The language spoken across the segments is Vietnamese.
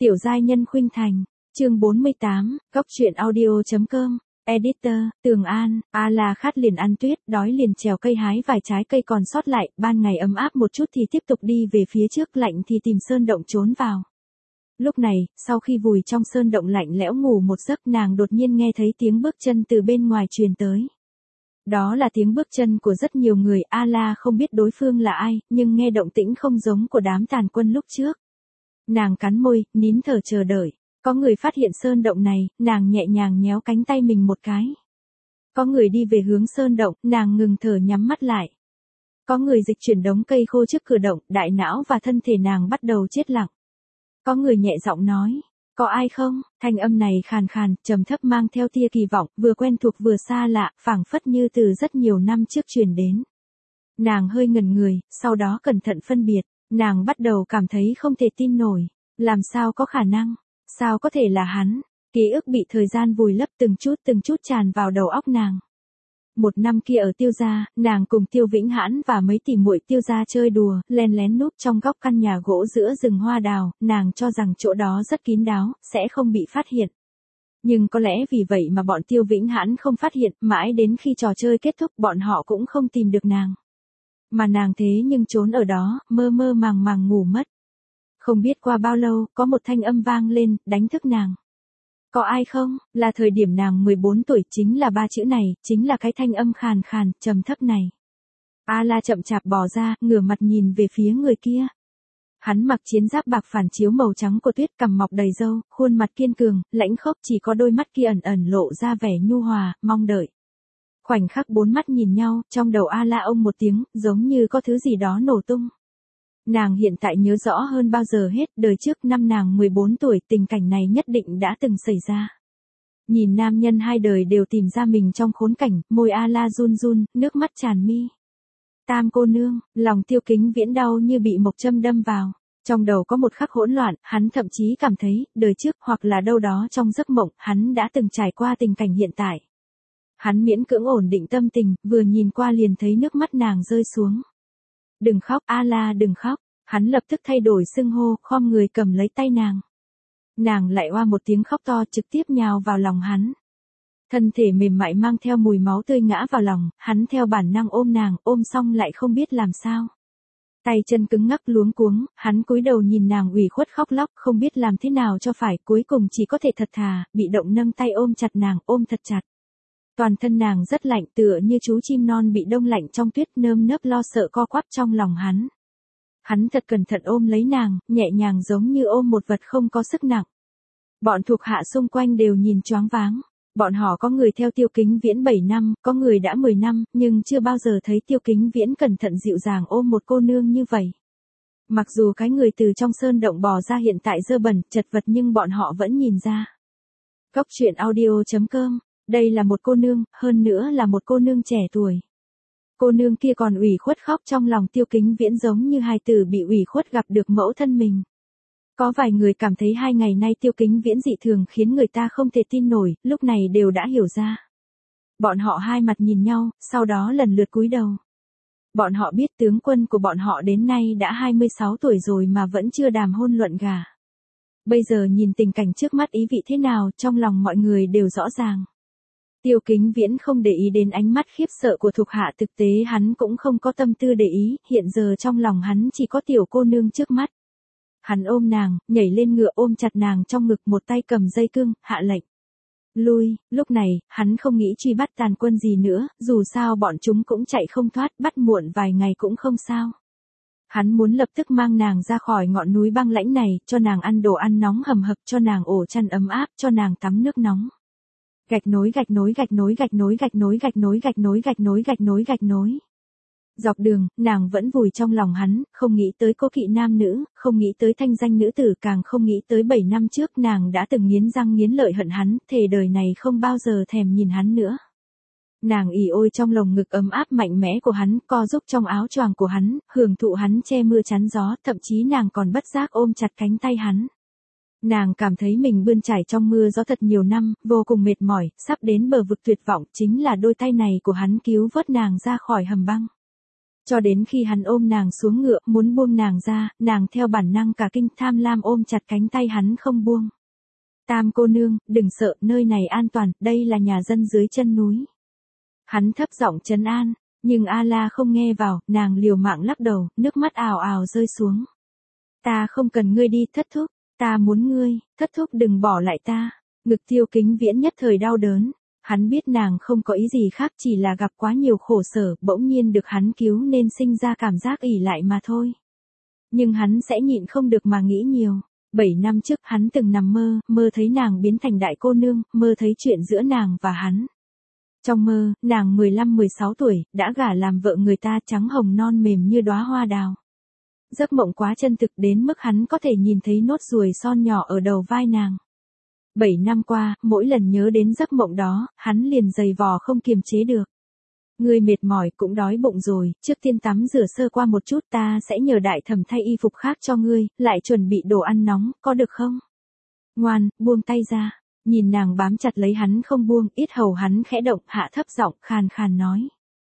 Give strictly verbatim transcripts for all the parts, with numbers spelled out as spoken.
Tiểu giai nhân khuynh thành, chương bốn mươi tám, góc truyện audio.com, editor, Tường An, a la khát liền ăn tuyết, đói liền trèo cây hái vài trái cây còn sót lại, ban ngày ấm áp một chút thì tiếp tục đi về phía trước, lạnh thì tìm sơn động trốn vào. Lúc này, sau khi vùi trong sơn động lạnh lẽo ngủ một giấc, nàng đột nhiên nghe thấy tiếng bước chân từ bên ngoài truyền tới. Đó là tiếng bước chân của rất nhiều người, a la không biết đối phương là ai, nhưng nghe động tĩnh không giống của đám tàn quân lúc trước. Nàng cắn môi, nín thở chờ đợi. Có người phát hiện sơn động này, nàng nhẹ nhàng nhéo cánh tay mình một cái. Có người đi về hướng sơn động, nàng ngừng thở nhắm mắt lại. Có người dịch chuyển đống cây khô trước cửa động, đại não và thân thể nàng bắt đầu chết lặng. Có người nhẹ giọng nói, có ai không? Thanh âm này khàn khàn, trầm thấp mang theo tia kỳ vọng, vừa quen thuộc vừa xa lạ, phảng phất như từ rất nhiều năm trước truyền đến. Nàng hơi ngẩn người, sau đó cẩn thận phân biệt, nàng bắt đầu cảm thấy không thể tin nổi. Làm sao có khả năng? Sao có thể là hắn? Ký ức bị thời gian vùi lấp từng chút từng chút tràn vào đầu óc nàng. Một năm kia ở Tiêu gia, nàng cùng Tiêu Vĩnh Hãn và mấy tỷ muội Tiêu gia chơi đùa, len lén núp trong góc căn nhà gỗ giữa rừng hoa đào, nàng cho rằng chỗ đó rất kín đáo, sẽ không bị phát hiện. Nhưng có lẽ vì vậy mà bọn Tiêu Vĩnh Hãn không phát hiện, mãi đến khi trò chơi kết thúc bọn họ cũng không tìm được nàng. Mà nàng thế nhưng trốn ở đó, mơ mơ màng màng ngủ mất. Không biết qua bao lâu, có một thanh âm vang lên, đánh thức nàng. Có ai không? Là thời điểm nàng mười bốn tuổi, chính là ba chữ này, chính là cái thanh âm khàn khàn, trầm thấp này. A la chậm chạp bò ra, ngửa mặt nhìn về phía người kia. Hắn mặc chiến giáp bạc phản chiếu màu trắng của tuyết, cằm mọc đầy râu, khuôn mặt kiên cường, lãnh khốc, chỉ có đôi mắt kia ẩn ẩn lộ ra vẻ nhu hòa, mong đợi. Khoảnh khắc bốn mắt nhìn nhau, trong đầu A la ông một tiếng, giống như có thứ gì đó nổ tung. Nàng hiện tại nhớ rõ hơn bao giờ hết, đời trước năm nàng mười bốn tuổi, tình cảnh này nhất định đã từng xảy ra. Nhìn nam nhân hai đời đều tìm ra mình trong khốn cảnh, môi a la run run, nước mắt tràn mi. Tam cô nương, lòng Tiêu Kính Viễn đau như bị mộc châm đâm vào. Trong đầu có một khắc hỗn loạn, hắn thậm chí cảm thấy, đời trước hoặc là đâu đó trong giấc mộng, hắn đã từng trải qua tình cảnh hiện tại. Hắn miễn cưỡng ổn định tâm tình, vừa nhìn qua liền thấy nước mắt nàng rơi xuống. Đừng khóc, a la đừng khóc. Hắn lập tức thay đổi xưng hô, khom người cầm lấy tay nàng. Nàng lại oa một tiếng khóc to, trực tiếp nhào vào lòng hắn. Thân thể mềm mại mang theo mùi máu tươi ngã vào lòng, hắn theo bản năng ôm nàng, ôm xong lại không biết làm sao. Tay chân cứng ngắc luống cuống, hắn cúi đầu nhìn nàng ủy khuất khóc lóc, không biết làm thế nào cho phải, cuối cùng chỉ có thể thật thà, bị động nâng tay ôm chặt nàng, ôm thật chặt. Toàn thân nàng rất lạnh, tựa như chú chim non bị đông lạnh trong tuyết, nơm nớp lo sợ co quắp trong lòng hắn. Hắn thật cẩn thận ôm lấy nàng, nhẹ nhàng giống như ôm một vật không có sức nặng. Bọn thuộc hạ xung quanh đều nhìn choáng váng. Bọn họ có người theo Tiêu Kính Viễn bảy năm, có người đã mười năm, nhưng chưa bao giờ thấy Tiêu Kính Viễn cẩn thận dịu dàng ôm một cô nương như vậy. Mặc dù cái người từ trong sơn động bò ra hiện tại dơ bẩn, chật vật nhưng bọn họ vẫn nhìn ra. Góc truyện audio.com, đây là một cô nương, hơn nữa là một cô nương trẻ tuổi. Cô nương kia còn ủy khuất khóc, trong lòng Tiêu Kính Viễn giống như hài tử bị ủy khuất gặp được mẫu thân mình. Có vài người cảm thấy hai ngày nay Tiêu Kính Viễn dị thường khiến người ta không thể tin nổi, lúc này đều đã hiểu ra. Bọn họ hai mặt nhìn nhau, sau đó lần lượt cúi đầu. Bọn họ biết tướng quân của bọn họ đến nay đã hai mươi sáu tuổi rồi mà vẫn chưa đàm hôn luận gả. Bây giờ nhìn tình cảnh trước mắt ý vị thế nào, trong lòng mọi người đều rõ ràng. Tiêu Kính Viễn không để ý đến ánh mắt khiếp sợ của thuộc hạ, thực tế hắn cũng không có tâm tư để ý, hiện giờ trong lòng hắn chỉ có tiểu cô nương trước mắt. Hắn ôm nàng, nhảy lên ngựa ôm chặt nàng trong ngực, một tay cầm dây cương, hạ lệnh. Lui, lúc này, hắn không nghĩ truy bắt tàn quân gì nữa, dù sao bọn chúng cũng chạy không thoát, bắt muộn vài ngày cũng không sao. Hắn muốn lập tức mang nàng ra khỏi ngọn núi băng lãnh này, cho nàng ăn đồ ăn nóng hầm hập, cho nàng ổ chăn ấm áp, cho nàng tắm nước nóng. Gạch nối gạch nối gạch nối gạch nối gạch nối gạch nối gạch nối gạch nối gạch nối gạch nối. Dọc đường, nàng vẫn vùi trong lòng hắn, không nghĩ tới cố kỵ nam nữ, không nghĩ tới thanh danh nữ tử, càng không nghĩ tới bảy năm trước nàng đã từng nghiến răng nghiến lợi hận hắn, thề đời này không bao giờ thèm nhìn hắn nữa. Nàng ỉ ôi trong lồng ngực ấm áp mạnh mẽ của hắn, co giúp trong áo choàng của hắn, hưởng thụ hắn che mưa chắn gió, thậm chí nàng còn bất giác ôm chặt cánh tay hắn. Nàng cảm thấy mình bươn trải trong mưa gió thật nhiều năm, vô cùng mệt mỏi, sắp đến bờ vực tuyệt vọng, chính là đôi tay này của hắn cứu vớt nàng ra khỏi hầm băng. Cho đến khi hắn ôm nàng xuống ngựa, muốn buông nàng ra, nàng theo bản năng cả kinh tham lam ôm chặt cánh tay hắn không buông. Tam cô nương, đừng sợ, nơi này an toàn, đây là nhà dân dưới chân núi. Hắn thấp giọng trấn an, nhưng A-la không nghe vào, nàng liều mạng lắc đầu, nước mắt ào ào rơi xuống. Ta không cần ngươi đi, thất thúc, ta muốn ngươi, thất thúc đừng bỏ lại ta. Ngực Tiêu Kính Viễn nhất thời đau đớn. Hắn biết nàng không có ý gì khác, chỉ là gặp quá nhiều khổ sở, bỗng nhiên được hắn cứu nên sinh ra cảm giác ỷ lại mà thôi. Nhưng hắn sẽ nhịn không được mà nghĩ nhiều. Bảy năm trước hắn từng nằm mơ, mơ thấy nàng biến thành đại cô nương, mơ thấy chuyện giữa nàng và hắn. Trong mơ, nàng mười lăm mười sáu tuổi, đã gả làm vợ người ta, trắng hồng non mềm như đóa hoa đào. Giấc mộng quá chân thực đến mức hắn có thể nhìn thấy nốt ruồi son nhỏ ở đầu vai nàng. Bảy năm qua, mỗi lần nhớ đến giấc mộng đó, hắn liền dày vò không kiềm chế được. Ngươi mệt mỏi cũng đói bụng rồi, trước tiên tắm rửa sơ qua một chút, ta sẽ nhờ đại thẩm thay y phục khác cho ngươi, lại chuẩn bị đồ ăn nóng, có được không? Ngoan, buông tay ra. Nhìn nàng bám chặt lấy hắn không buông, yết hầu hắn khẽ động, hạ thấp giọng, khàn khàn nói.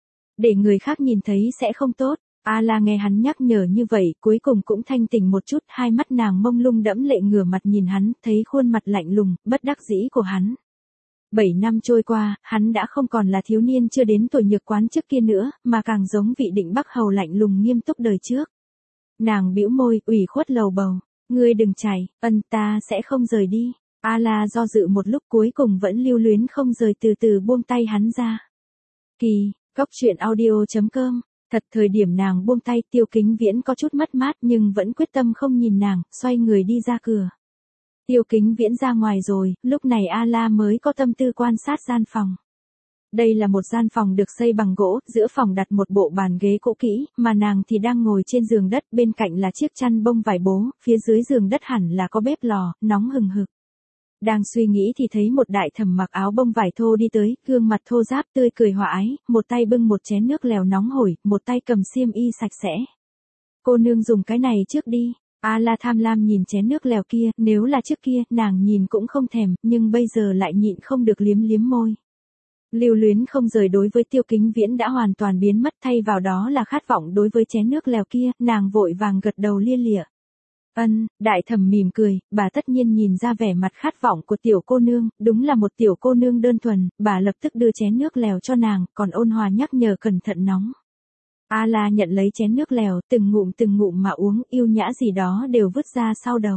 Để người khác nhìn thấy sẽ không tốt. A-la nghe hắn nhắc nhở như vậy, cuối cùng cũng thanh tỉnh một chút, hai mắt nàng mông lung đẫm lệ ngửa mặt nhìn hắn, thấy khuôn mặt lạnh lùng, bất đắc dĩ của hắn. Bảy năm trôi qua, hắn đã không còn là thiếu niên chưa đến tuổi nhược quán trước kia nữa, mà càng giống vị định Bắc hầu lạnh lùng nghiêm túc đời trước. Nàng bĩu môi, ủy khuất lầu bầu, ngươi đừng chạy, ân ta sẽ không rời đi. A-la do dự một lúc cuối cùng vẫn lưu luyến không rời, từ từ buông tay hắn ra. Kỳ, Cốc truyện audio chấm com. Thật thời điểm nàng buông tay, Tiêu Kính Viễn có chút mất mát nhưng vẫn quyết tâm không nhìn nàng, xoay người đi ra cửa. Tiêu Kính Viễn ra ngoài rồi, lúc này A-la mới có tâm tư quan sát gian phòng. Đây là một gian phòng được xây bằng gỗ, giữa phòng đặt một bộ bàn ghế cũ kỹ, mà nàng thì đang ngồi trên giường đất, bên cạnh là chiếc chăn bông vải bố, phía dưới giường đất hẳn là có bếp lò, nóng hừng hực. Đang suy nghĩ thì thấy một đại thẩm mặc áo bông vải thô đi tới, gương mặt thô ráp tươi cười hòa ái, một tay bưng một chén nước lèo nóng hổi, một tay cầm xiêm y sạch sẽ. Cô nương dùng cái này trước đi. A-la tham lam nhìn chén nước lèo kia, nếu là trước kia, nàng nhìn cũng không thèm, nhưng bây giờ lại nhịn không được liếm liếm môi. Lưu luyến không rời đối với Tiêu Kính Viễn đã hoàn toàn biến mất, thay vào đó là khát vọng đối với chén nước lèo kia, nàng vội vàng gật đầu lia lịa. Ân, đại thẩm mỉm cười, bà tất nhiên nhìn ra vẻ mặt khát vọng của tiểu cô nương, đúng là một tiểu cô nương đơn thuần, bà lập tức đưa chén nước lèo cho nàng, còn ôn hòa nhắc nhở cẩn thận nóng. A-la nhận lấy chén nước lèo, từng ngụm từng ngụm mà uống, yêu nhã gì đó đều vứt ra sau đầu.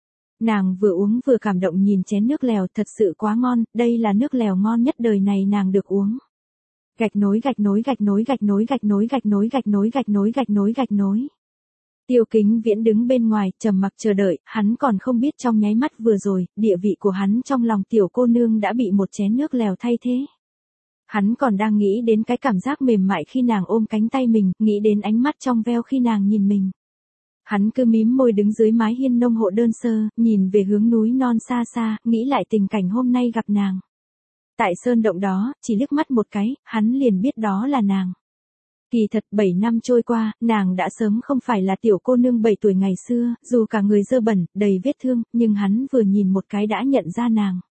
Nàng vừa uống vừa cảm động nhìn chén nước lèo, thật sự quá ngon, đây là nước lèo ngon nhất đời này nàng được uống. Gạch nối gạch nối gạch nối gạch nối gạch nối gạch nối gạch nối gạch nối gạch nối gạch nối. Tiêu Kính Viễn đứng bên ngoài, trầm mặc chờ đợi, hắn còn không biết trong nháy mắt vừa rồi, địa vị của hắn trong lòng tiểu cô nương đã bị một chén nước lèo thay thế. Hắn còn đang nghĩ đến cái cảm giác mềm mại khi nàng ôm cánh tay mình, nghĩ đến ánh mắt trong veo khi nàng nhìn mình. Hắn cứ mím môi đứng dưới mái hiên nông hộ đơn sơ, nhìn về hướng núi non xa xa, nghĩ lại tình cảnh hôm nay gặp nàng. Tại sơn động đó, chỉ liếc mắt một cái, hắn liền biết đó là nàng. Kỳ thật bảy năm trôi qua, nàng đã sớm không phải là tiểu cô nương bảy tuổi ngày xưa, dù cả người dơ bẩn, đầy vết thương, nhưng hắn vừa nhìn một cái đã nhận ra nàng.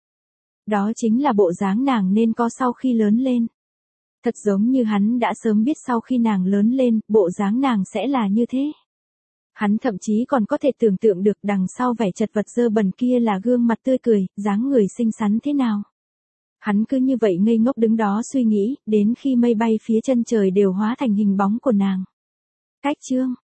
Đó chính là bộ dáng nàng nên có sau khi lớn lên. Thật giống như hắn đã sớm biết sau khi nàng lớn lên, bộ dáng nàng sẽ là như thế. Hắn thậm chí còn có thể tưởng tượng được đằng sau vẻ chật vật dơ bẩn kia là gương mặt tươi cười, dáng người xinh xắn thế nào. Hắn cứ như vậy ngây ngốc đứng đó suy nghĩ, đến khi mây bay phía chân trời đều hóa thành hình bóng của nàng. Cách chương